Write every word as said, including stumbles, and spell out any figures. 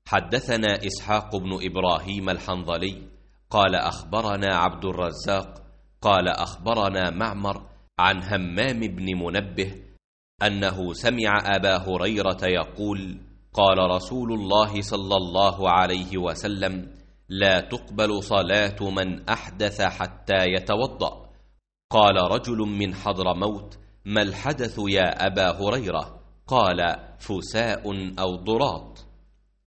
حدثنا إسحاق بن إبراهيم الحنظلي قال أخبرنا عبد الرزاق قال أخبرنا معمر عن همام بن منبه أنه سمع أبا هريرة يقول قال رسول الله صلى الله عليه وسلم لا تقبل صلاة من أحدث حتى يتوضأ. قال رجل من حضرموت ما الحدث يا أبا هريرة؟ قال فساء أو ضراط.